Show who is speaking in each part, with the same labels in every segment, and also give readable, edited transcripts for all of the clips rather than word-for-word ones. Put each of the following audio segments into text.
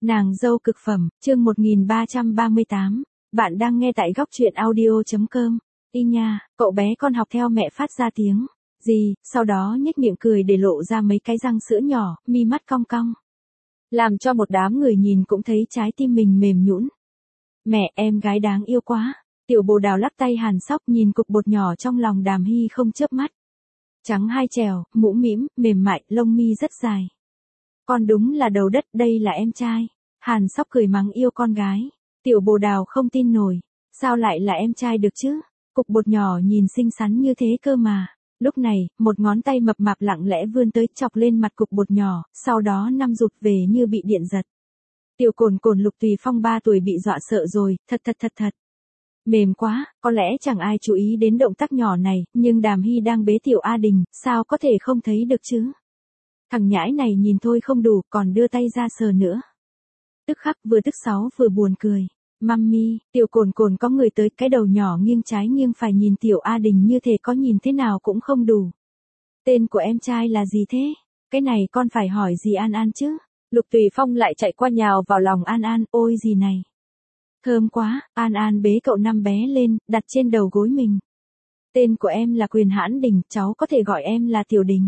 Speaker 1: Nàng dâu cực phẩm, chương 1338. Bạn đang nghe tại góc truyện audio.com. Y nha, cậu bé con học theo mẹ phát ra tiếng. Gì, sau đó nhếch miệng cười để lộ ra mấy cái răng sữa nhỏ, mi mắt cong cong. Làm cho một đám người nhìn cũng thấy trái tim mình mềm nhũn. Mẹ, em gái đáng yêu quá. Tiểu bồ đào lắc tay hàn sóc nhìn cục bột nhỏ trong lòng Đàm Hy không chớp mắt. Trắng hai trèo, mũ mĩm, mềm mại, lông mi rất dài. Con đúng là đầu đất, đây là em trai. Hàn Sóc cười mắng yêu con gái. Tiểu bồ đào không tin nổi. Sao lại là em trai được chứ? Cục bột nhỏ nhìn xinh xắn như thế cơ mà. Lúc này, một ngón tay mập mạp lặng lẽ vươn tới chọc lên mặt cục bột nhỏ, sau đó năm rụt về như bị điện giật. Tiểu cồn cồn Lục Tùy Phong 3 tuổi bị dọa sợ rồi, thật. Mềm quá, có lẽ chẳng ai chú ý đến động tác nhỏ này, nhưng Đàm Hy đang bế Tiểu A Đình, sao có thể không thấy được chứ? Thằng nhãi này nhìn thôi không đủ, còn đưa tay ra sờ nữa. Tức khắc vừa tức sáu vừa buồn cười. Mummy, Tiểu cồn cồn có người tới, cái đầu nhỏ nghiêng trái nghiêng phải nhìn Tiểu A Đình như thể có nhìn thế nào cũng không đủ. Tên của em trai là gì thế? Cái này con phải hỏi gì An An chứ? Lục Tùy Phong lại chạy qua nhào vào lòng An An, ôi gì này. Thơm quá, An An bế cậu năm bé lên, đặt trên đầu gối mình. Tên của em là Quyền Hãn Đình, cháu có thể gọi em là Tiểu Đình.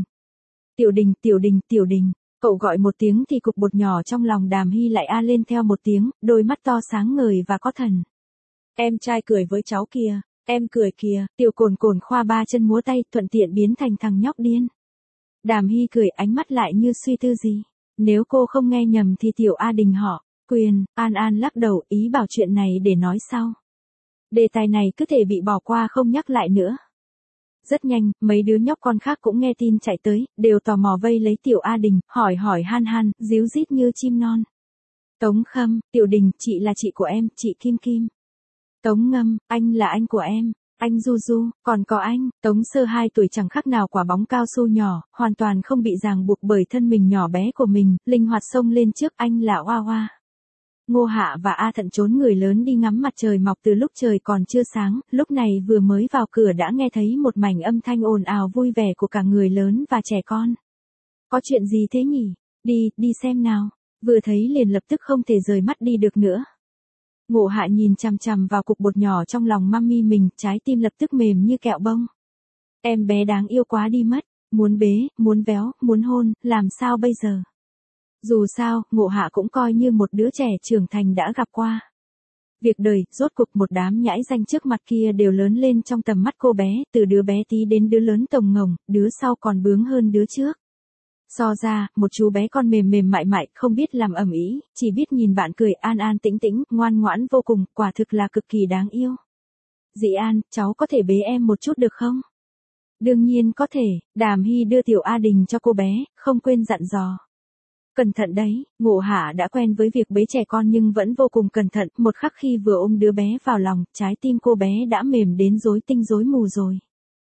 Speaker 1: Tiểu Đình. Cậu gọi một tiếng thì cục bột nhỏ trong lòng Đàm Hy lại a lên theo một tiếng, đôi mắt to sáng ngời và có thần. Em trai cười với cháu kìa, em cười kìa, Tiểu cồn cồn khoa ba chân múa tay, thuận tiện biến thành thằng nhóc điên. Đàm Hy cười, ánh mắt lại như suy tư gì. Nếu cô không nghe nhầm thì Tiểu A Đình họ Quyền. An An lắc đầu, ý bảo chuyện này để nói sau. Đề tài này cứ thể bị bỏ qua không nhắc lại nữa. Rất nhanh, mấy đứa nhóc con khác cũng nghe tin chạy tới, đều tò mò vây lấy Tiểu A Đình, hỏi han, díu dít như chim non. Tống Khâm, Tiểu Đình, chị là chị của em, chị Kim Kim. Tống Ngâm, anh là anh của em. Anh Du Du, còn có anh. Tống Sơ 2 tuổi chẳng khác nào quả bóng cao su nhỏ, hoàn toàn không bị ràng buộc bởi thân mình nhỏ bé của mình, linh hoạt xông lên trước, anh là Hoa Hoa. Ngô Hạ và A Thận trốn người lớn đi ngắm mặt trời mọc từ lúc trời còn chưa sáng, lúc này vừa mới vào cửa đã nghe thấy một mảnh âm thanh ồn ào vui vẻ của cả người lớn và trẻ con. Có chuyện gì thế nhỉ? Đi xem nào. Vừa thấy liền lập tức không thể rời mắt đi được nữa. Ngô Hạ nhìn chằm chằm vào cục bột nhỏ trong lòng mami mình, trái tim lập tức mềm như kẹo bông. Em bé đáng yêu quá đi mất, muốn bế, muốn véo, muốn hôn, làm sao bây giờ? Dù sao, Ngộ Hạ cũng coi như một đứa trẻ trưởng thành đã gặp qua. Việc đời, rốt cuộc một đám nhãi danh trước mặt kia đều lớn lên trong tầm mắt cô bé, từ đứa bé tí đến đứa lớn tồng ngồng, đứa sau còn bướng hơn đứa trước. So ra, một chú bé con mềm mại, không biết làm ầm ĩ, chỉ biết nhìn bạn cười an an tĩnh tĩnh, ngoan ngoãn vô cùng, quả thực là cực kỳ đáng yêu. Dì An, cháu có thể bế em một chút được không? Đương nhiên có thể, Đàm Hy đưa Tiểu A Đình cho cô bé, không quên dặn dò. Cẩn thận đấy, Ngộ Hạ đã quen với việc bế trẻ con nhưng vẫn vô cùng cẩn thận, một khắc khi vừa ôm đứa bé vào lòng, trái tim cô bé đã mềm đến rối tinh rối mù rồi.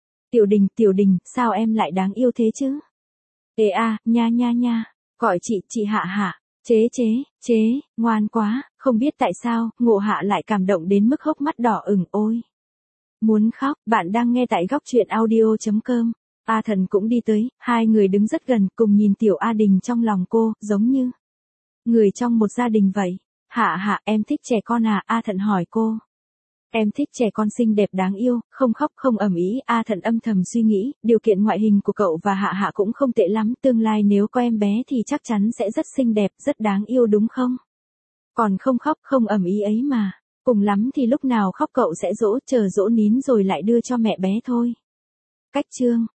Speaker 1: Tiểu Đình, sao em lại đáng yêu thế chứ? Ê a, nha, gọi chị Hạ, chế, ngoan quá, không biết tại sao, Ngộ Hạ lại cảm động đến mức hốc mắt đỏ ửng ôi. Muốn khóc, bạn đang nghe tại góc truyện audio.com. A Thần cũng đi tới, hai người đứng rất gần, cùng nhìn Tiểu A Đình trong lòng cô, giống như người trong một gia đình vậy. Hạ, em thích trẻ con à? A Thần hỏi cô. Em thích trẻ con xinh đẹp đáng yêu, không khóc không ầm ĩ. A Thần âm thầm suy nghĩ, điều kiện ngoại hình của cậu và Hạ cũng không tệ lắm, tương lai nếu có em bé thì chắc chắn sẽ rất xinh đẹp, rất đáng yêu đúng không? Còn không khóc không ầm ĩ ấy mà, cùng lắm thì lúc nào khóc cậu sẽ dỗ, chờ dỗ nín rồi lại đưa cho mẹ bé thôi. Cách chương